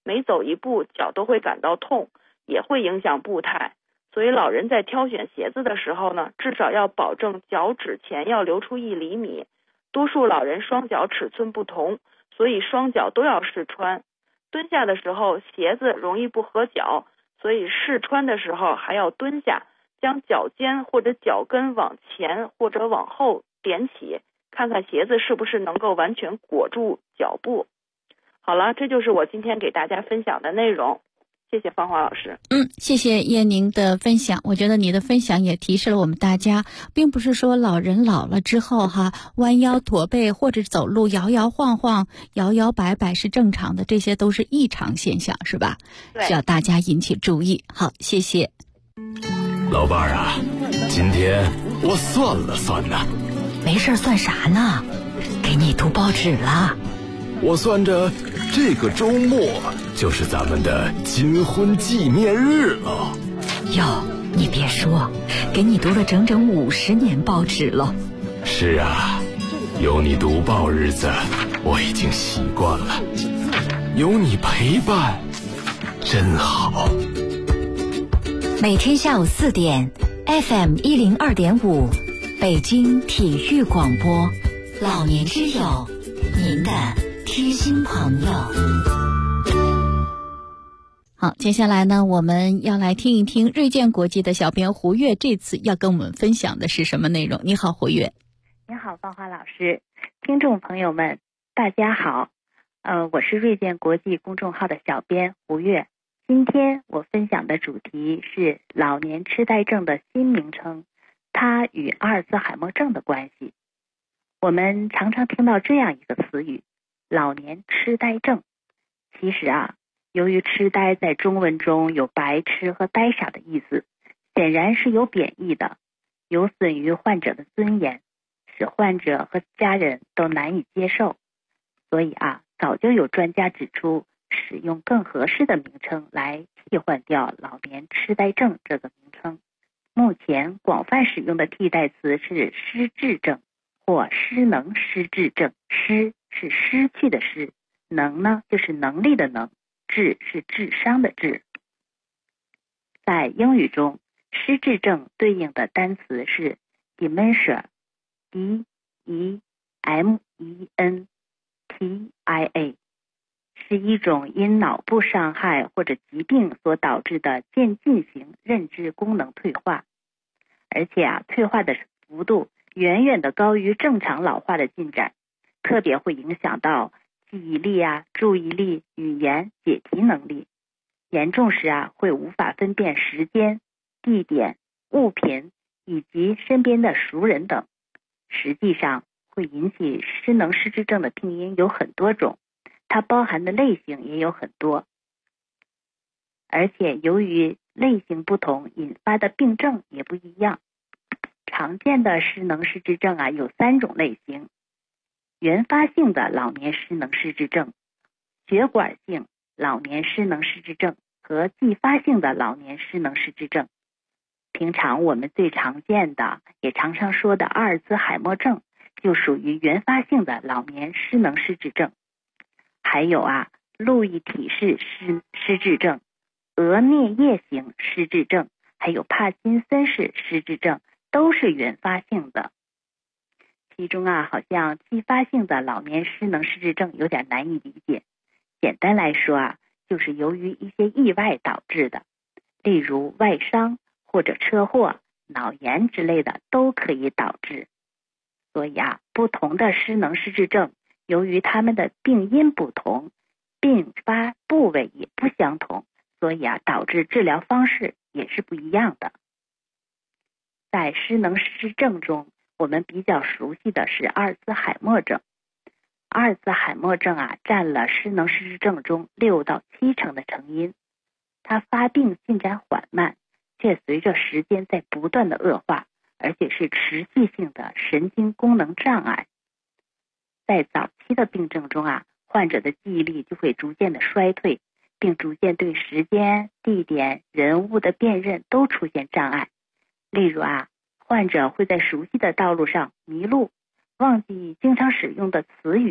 每走一步脚都会感到痛，也会影响步态。所以老人在挑选鞋子的时候呢，至少要保证脚趾前要留出1厘米。多数老人双脚尺寸不同，所以双脚都要试穿。蹲下的时候鞋子容易不合脚，所以试穿的时候还要蹲下，将脚尖或者脚跟往前或者往后点起，看看鞋子是不是能够完全裹住脚部。好了，这就是我今天给大家分享的内容。谢谢芳华老师。 谢谢叶宁的分享。我觉得你的分享也提示了我们大家，并不是说老人老了之后弯腰驼背或者走路摇摇晃晃、摇摇摆摆是正常的，这些都是异常现象，是吧？ 对， 需要大家引起注意。好，谢谢。 老伴儿啊，今天我算了算呢。 没事算啥呢？给你读报纸了。 我算着这个周末就是咱们的金婚纪念日了。 哟，你别说，给你读了整整50年报纸了。 是啊，有你读报日子我已经习惯了，有你陪伴真好。 每天下午4点 FM 102.5北京体育广播，老年之友，您的贴心朋友。 好，接下来呢，我们要来听一听锐健国际的小编胡月这次要跟我们分享的是什么内容。你好，胡月。 你好，芳华老师，听众朋友们，大家好。我是锐健国际公众号的小编胡月。今天我分享的主题是老年痴呆症的新名称，它与阿尔兹海默症的关系。我们常常听到这样一个词语，老年痴呆症。其实由于痴呆在中文中有白痴和呆傻的意思，显然是有贬义的，有损于患者的尊严，使患者和家人都难以接受。所以早就有专家指出，使用更合适的名称来替换掉老年痴呆症这个名称。目前广泛使用的替代词是失智症或失能失智症。失是失去的失，能呢就是能力的能，智是智商的智。在英语中，失智症对应的单词是 dementia， D-E-M-E-N-T-I-A， 是一种因脑部伤害或者疾病所导致的渐进型认知功能退化，而且退化的幅度远远的高于正常老化的进展，特别会影响到记忆力注意力、语言、解题能力。严重时会无法分辨时间、地点、物品以及身边的熟人等。实际上会引起失能失智症的病因有很多种，它包含的类型也有很多，而且由于类型不同，引发的病症也不一样。常见的失能失智症有3种类型：原发性的老年失能失智症、血管性老年失能失智症和继发性的老年失能失智症。平常我们最常见的也常常说的阿尔兹海默症就属于原发性的老年失能失智症。还有路易体式失智症、额颞叶型失智症，还有帕金森氏失智症，都是原发性的。其中好像继发性的老年失能失智症有点难以理解。简单来说就是由于一些意外导致的，例如外伤或者车祸、脑炎之类的都可以导致。所以不同的失能失智症，由于它们的病因不同，并发部位也不相同，所以导致治疗方式也是不一样的。在失能失智症中，我们比较熟悉的是阿尔兹海默症。阿尔兹海默症占了失能失智症中6到7成的成因。它发病进展缓慢，却随着时间在不断的恶化，而且是持续性的神经功能障碍。在早期的病症中患者的记忆力就会逐渐的衰退，并逐渐对时间、地点、人物的辨认都出现障碍。例如患者会在熟悉的道路上迷路，忘记经常使用的词语，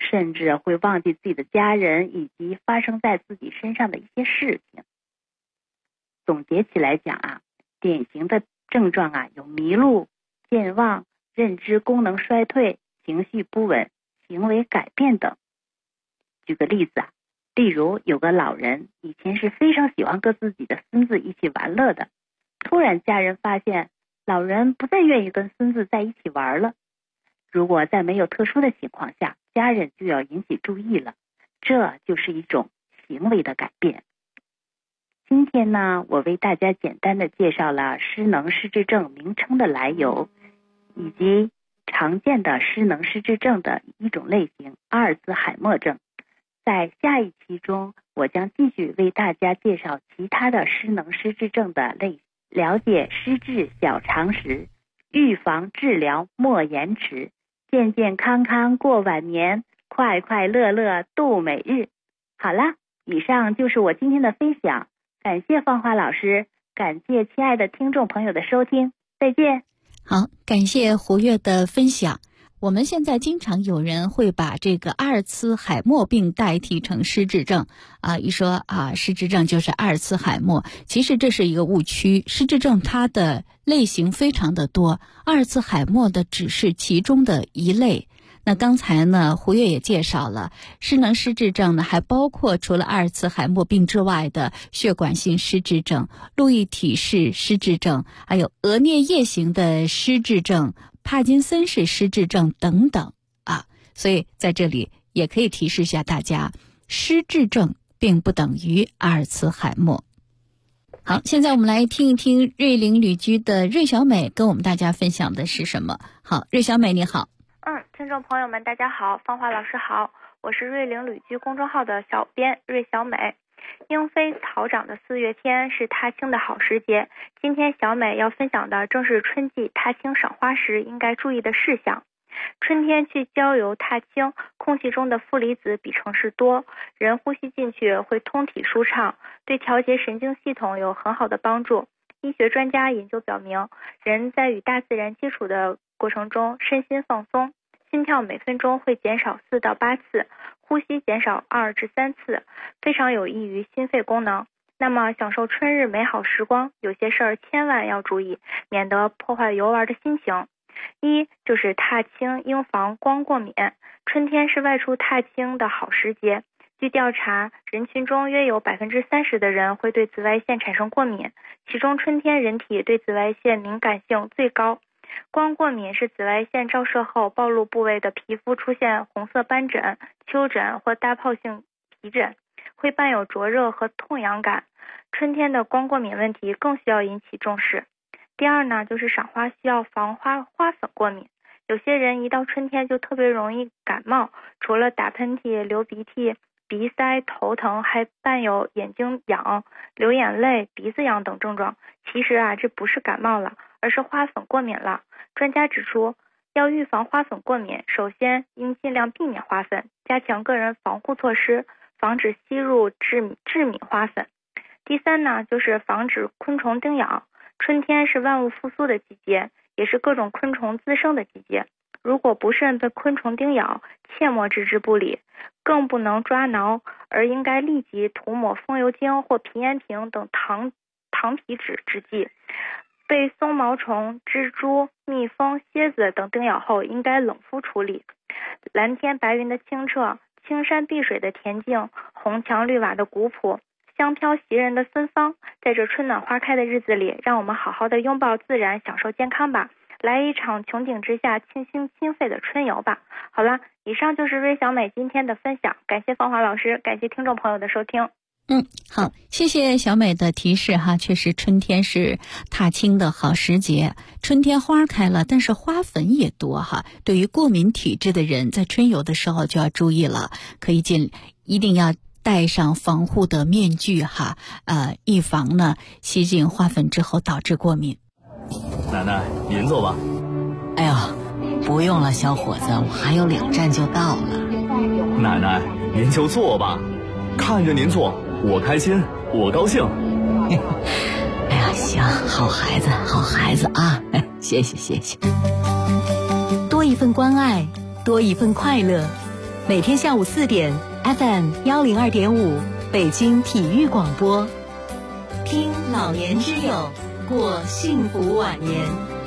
甚至会忘记自己的家人以及发生在自己身上的一些事情。总结起来讲啊，典型的症状啊有迷路、健忘、认知功能衰退、情绪不稳、行为改变等。举个例子啊，例如有个老人以前是非常喜欢跟自己的孙子一起玩乐的，突然家人发现老人不再愿意跟孙子在一起玩了。如果在没有特殊的情况下，家人就要引起注意了，这就是一种行为的改变。今天呢，我为大家简单的介绍了失能失智症名称的来由，以及常见的失能失智症的一种类型——阿尔茨海默症。在下一期中，我将继续为大家介绍其他的失能失智症的类型，了解失智小常识，预防治疗莫延迟，健健康康过晚年，快快乐乐度每日。好了，以上就是我今天的分享，感谢芳华老师，感谢亲爱的听众朋友的收听，再见。 好，感谢胡月的分享。我们现在经常有人会把这个阿尔茨海默病代替成失智症一说失智症就是阿尔茨海默，其实这是一个误区。失智症它的类型非常的多，阿尔茨海默的只是其中的一类。那刚才呢，胡月也介绍了失能失智症呢，还包括除了阿尔茨海默病之外的血管性失智症、路易体式失智症，还有额颞叶型的失智症、帕金森氏失智症等等所以在这里也可以提示一下大家，失智症并不等于阿尔茨海默。好，现在我们来听一听瑞林旅居的瑞小美跟我们大家分享的是什么。好，瑞小美你好。 听众朋友们大家好，芳华老师好，我是瑞林旅居公众号的小编瑞小美。莺飞草长的4月天是踏青的好时节，今天小美要分享的正是春季踏青赏花时应该注意的事项。春天去郊游踏青，空气中的负离子比城市多，人呼吸进去会通体舒畅，对调节神经系统有很好的帮助。医学专家研究表明，人在与大自然接触的过程中身心放松，心跳每分钟会减少4到8次，呼吸减少2至3次，非常有益于心肺功能。那么享受春日美好时光，有些事儿千万要注意，免得破坏游玩的心情。一就是踏青应防光过敏，春天是外出踏青的好时节。据调查，人群中约有30%的人会对紫外线产生过敏，其中春天人体对紫外线敏感性最高。光过敏是紫外线照射后暴露部位的皮肤出现红色斑疹、丘疹或大疱性皮疹，会伴有灼热和痛痒感。春天的光过敏问题更需要引起重视。第二呢，就是赏花需要防花粉过敏。有些人一到春天就特别容易感冒，除了打喷嚏、流鼻涕、鼻塞、头疼，还伴有眼睛痒、流眼泪、鼻子痒等症状。其实这不是感冒了，而是花粉过敏了。专家指出，要预防花粉过敏，首先应尽量避免花粉，加强个人防护措施，防止吸入致敏花粉。第三呢，就是防止昆虫叮咬。春天是万物复苏的季节，也是各种昆虫滋生的季节。如果不慎被昆虫叮咬，切莫置之不理，更不能抓挠，而应该立即涂抹风油精或皮炎平等糖皮质制剂。被松毛虫、蜘蛛、蜜蜂、蝎子等叮咬后，应该冷敷处理。蓝天白云的清澈，青山碧水的恬静，红墙绿瓦的古朴，香飘袭人的芬芳，在这春暖花开的日子里，让我们好好的拥抱自然，享受健康吧，来一场穹顶之下清新心肺的春游吧。好了，以上就是瑞小美今天的分享，感谢芳华老师，感谢听众朋友的收听。 好，谢谢小美的提示哈，确实春天是踏青的好时节，春天花开了，但是花粉也多哈。对于过敏体质的人，在春游的时候就要注意了，一定要戴上防护的面具哈，以防呢吸进花粉之后导致过敏。 奶奶，您坐吧。 哎呦，不用了，小伙子，我还有2站就到了。 奶奶，您就坐吧，看着您坐，我开心，我高兴。 哎呀，行，好孩子，好孩子啊！谢谢谢谢。多一份关爱，多一份快乐， 每天下午4点 FM 102.5北京体育广播，听老年之友，过幸福晚年。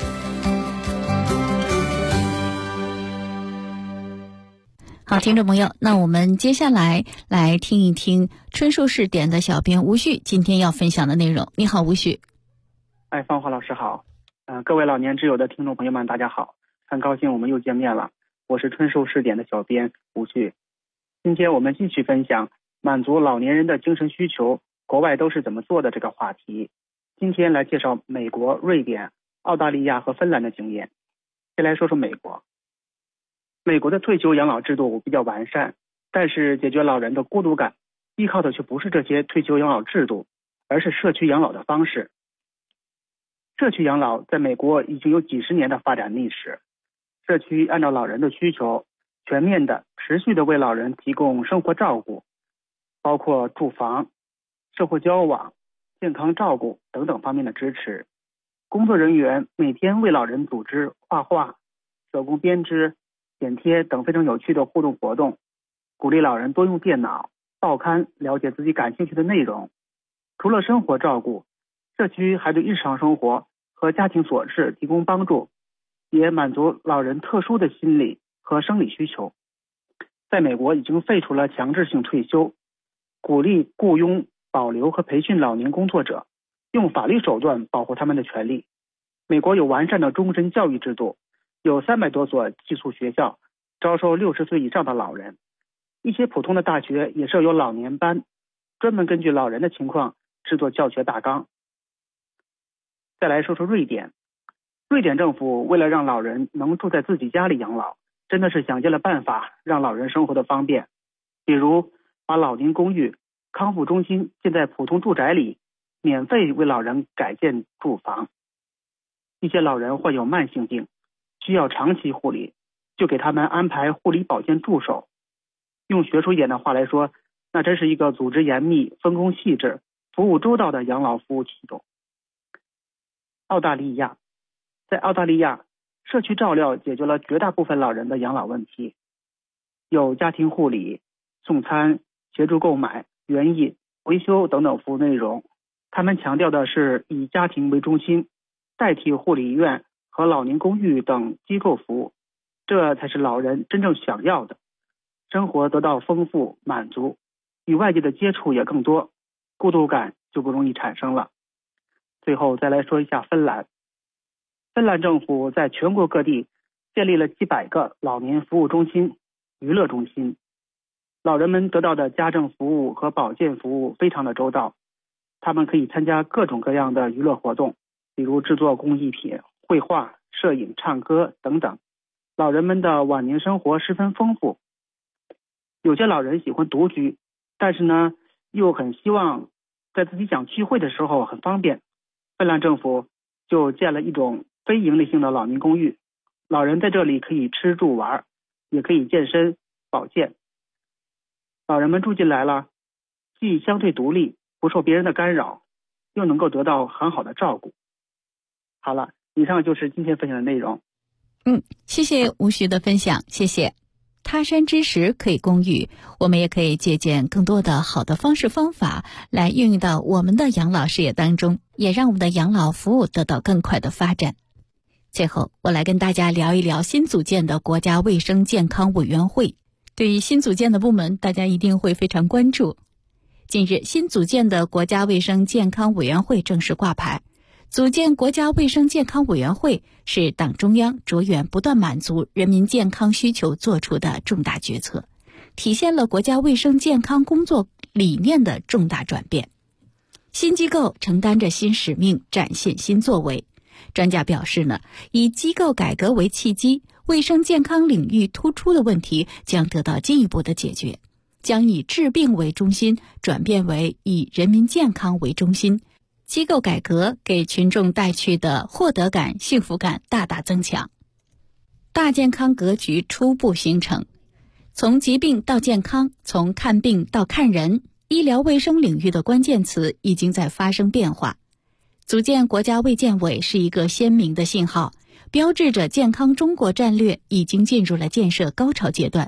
好，听众朋友，那我们接下来听一听春树试点的小编吴旭今天要分享的内容。你好，吴旭。 芳华老师好。各位老年之友的听众朋友们大家好，很高兴我们又见面了。我是春树试点的小编吴旭。今天我们继续分享满足老年人的精神需求，国外都是怎么做的这个话题。今天来介绍美国、瑞典、澳大利亚和芬兰的经验。先来说说美国。美国的退休养老制度比较完善，但是解决老人的孤独感，依靠的却不是这些退休养老制度，而是社区养老的方式。社区养老在美国已经有几十年的发展历史，社区按照老人的需求，全面的、持续的为老人提供生活照顾，包括住房、社会交往、健康照顾等等方面的支持。工作人员每天为老人组织画画、手工编织、剪贴等非常有趣的互动活动，鼓励老人多用电脑、报刊了解自己感兴趣的内容。除了生活照顾，社区还对日常生活和家庭琐事提供帮助，也满足老人特殊的心理和生理需求。在美国已经废除了强制性退休，鼓励雇佣、保留和培训老年工作者，用法律手段保护他们的权利。美国有完善的终身教育制度，有300多所寄宿学校招收60岁以上的老人，一些普通的大学也设有老年班，专门根据老人的情况制作教学大纲。再来说说瑞典。瑞典政府为了让老人能住在自己家里养老，真的是想尽了办法让老人生活的方便，比如把老年公寓、康复中心建在普通住宅里，免费为老人改建住房。一些老人患有慢性病，需要长期护理，就给他们安排护理保健助手。用学术一点的话来说，那真是一个组织严密、分工细致、服务周到的养老服务系统。澳大利亚。在澳大利亚，社区照料解决了绝大部分老人的养老问题，有家庭护理、送餐、协助购买、园艺、维修等等服务内容。他们强调的是以家庭为中心，代替护理医院和老年公寓等机构服务，这才是老人真正想要的。生活得到丰富满足，与外界的接触也更多，孤独感就不容易产生了。最后再来说一下芬兰。芬兰政府在全国各地建立了几百个老年服务中心、娱乐中心，老人们得到的家政服务和保健服务非常的周到，他们可以参加各种各样的娱乐活动，比如制作工艺品、绘画、摄影、唱歌等等。老人们的晚年生活十分丰富。有些老人喜欢独居，但是呢，又很希望在自己想聚会的时候很方便。芬兰政府就建了一种非营利性的老年公寓，老人在这里可以吃住玩，也可以健身保健。老人们住进来了，既相对独立，不受别人的干扰，又能够得到很好的照顾。好了，以上就是今天分享的内容。 谢谢吴徐的分享，谢谢。他山之石可以攻玉，我们也可以借鉴更多的好的方式方法来运用到我们的养老事业当中，也让我们的养老服务得到更快的发展。最后，我来跟大家聊一聊新组建的国家卫生健康委员会。对于新组建的部门，大家一定会非常关注。近日，新组建的国家卫生健康委员会正式挂牌。组建国家卫生健康委员会是党中央着眼不断满足人民健康需求做出的重大决策，体现了国家卫生健康工作理念的重大转变。新机构承担着新使命，展现新作为。专家表示呢，以机构改革为契机，卫生健康领域突出的问题将得到进一步的解决，将以治病为中心转变为以人民健康为中心。机构改革给群众带去的获得感、幸福感大大增强，大健康格局初步形成。从疾病到健康，从看病到看人，医疗卫生领域的关键词已经在发生变化。组建国家卫健委是一个鲜明的信号，标志着健康中国战略已经进入了建设高潮阶段，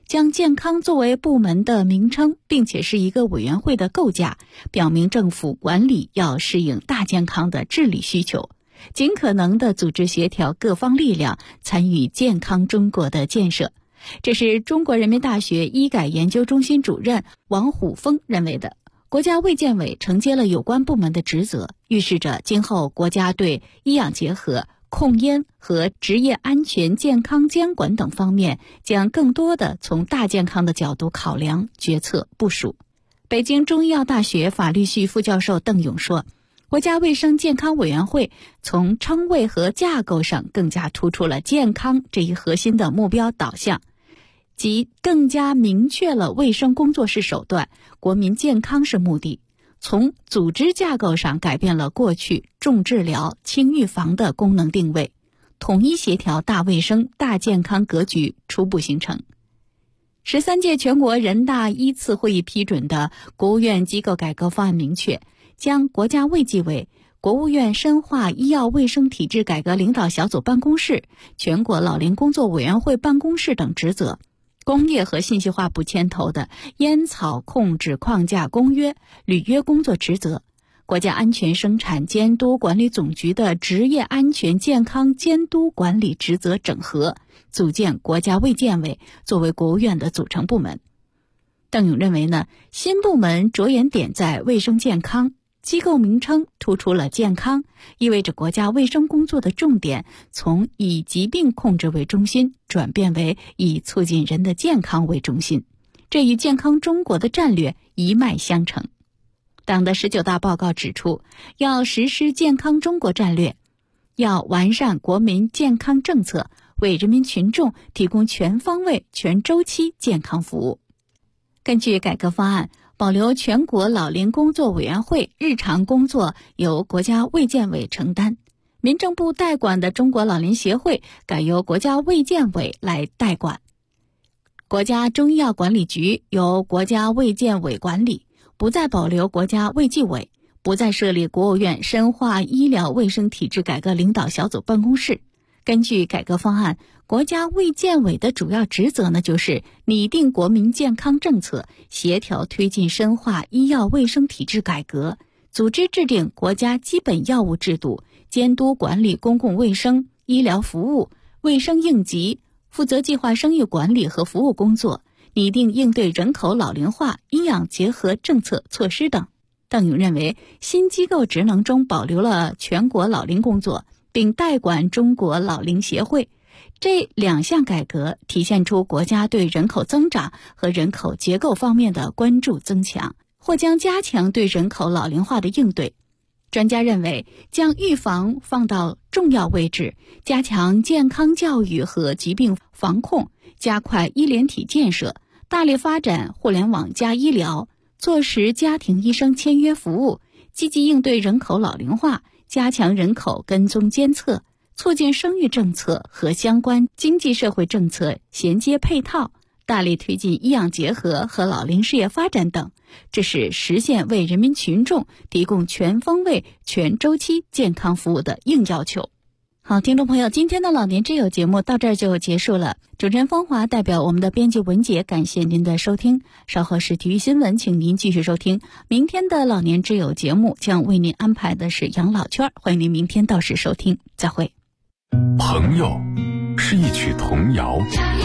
将健康作为部门的名称，并且是一个委员会的构架，表明政府管理要适应大健康的治理需求，尽可能的组织协调各方力量，参与健康中国的建设。这是中国人民大学医改研究中心主任王虎峰认为的。国家卫健委承接了有关部门的职责，预示着今后国家对医养结合、控烟和职业安全健康监管等方面将更多的从大健康的角度考量、决策、部署。北京中医药大学法律系副教授邓勇说，国家卫生健康委员会从称谓和架构上更加突出了健康这一核心的目标导向，即更加明确了卫生工作是手段，国民健康是目的。从组织架构上改变了过去重治疗、轻预防的功能定位，统一协调大卫生、大健康格局初步形成。13届全国人大依次会议批准的国务院机构改革方案明确，将国家卫计委、国务院深化医药卫生体制改革领导小组办公室、全国老龄工作委员会办公室等职责，工业和信息化部牵头的烟草控制框架公约、履约工作职责，国家安全生产监督管理总局的职业安全健康监督管理职责整合，组建国家卫健委作为国务院的组成部门。邓勇认为呢，新部门着眼点在卫生健康，机构名称突出了健康，意味着国家卫生工作的重点从以疾病控制为中心转变为以促进人的健康为中心，这与健康中国的战略一脉相承。党的19大报告指出，要实施健康中国战略，要完善国民健康政策，为人民群众提供全方位、全周期健康服务。根据改革方案，保留全国老龄工作委员会日常工作由国家卫健委承担，民政部代管的中国老龄协会改由国家卫健委来代管，国家中医药管理局由国家卫健委管理，不再保留国家卫计委，不再设立国务院深化医疗卫生体制改革领导小组办公室。根据改革方案，国家卫健委的主要职责呢，就是拟定国民健康政策，协调推进深化医药卫生体制改革，组织制定国家基本药物制度，监督管理公共卫生、医疗服务、卫生应急，负责计划生育管理和服务工作，拟定应对人口老龄化、医养结合政策措施等。邓勇认为，新机构职能中保留了全国老龄工作，并代管中国老龄协会。这两项改革体现出国家对人口增长和人口结构方面的关注增强，或将加强对人口老龄化的应对。专家认为，将预防放到重要位置，加强健康教育和疾病防控，加快医联体建设，大力发展互联网加医疗，落实家庭医生签约服务，积极应对人口老龄化，加强人口跟踪监测，促进生育政策和相关经济社会政策衔接配套，大力推进医养结合和老龄事业发展等，这是实现为人民群众提供全方位、全周期健康服务的硬要求。好，听众朋友，今天的老年之友节目到这儿就结束了。主持人芳华代表我们的编辑文杰感谢您的收听，稍后是体育新闻，请您继续收听。明天的老年之友节目将为您安排的是养老圈，欢迎您明天到时收听，再会。 朋友是一曲童谣，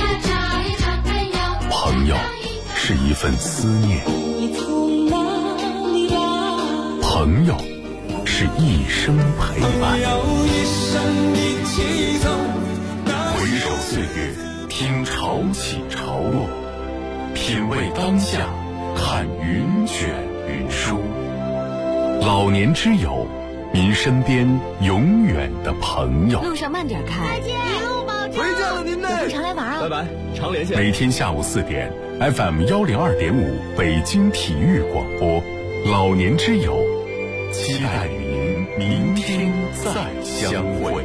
朋友是一份思念，朋友是一生陪伴。回首岁月，听潮起潮落，品味当下，看云卷云舒。老年之友，您身边永远的朋友。 路上慢点开， 再见，一路保重。 回见了您呢， 有空常来玩啊。 拜拜，常联系。 每天下午4点 ，FM 102.5北京体育广播，老年之友，期待与您明天再相会。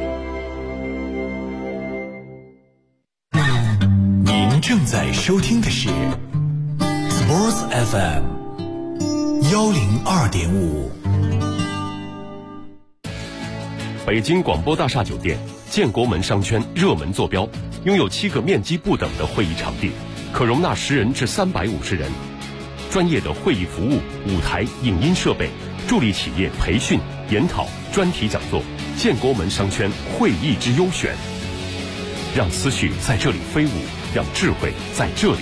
您正在收听的是 Sports FM 102.5。 北京广播大厦酒店建国门商圈热门坐标，拥有7个面积不等的会议场地， 可容纳10人至350人。专业的会议服务、舞台、影音设备，助力企业培训、研讨、专题讲座，建国门商圈会议之优选。让思绪在这里飞舞，让智慧在这里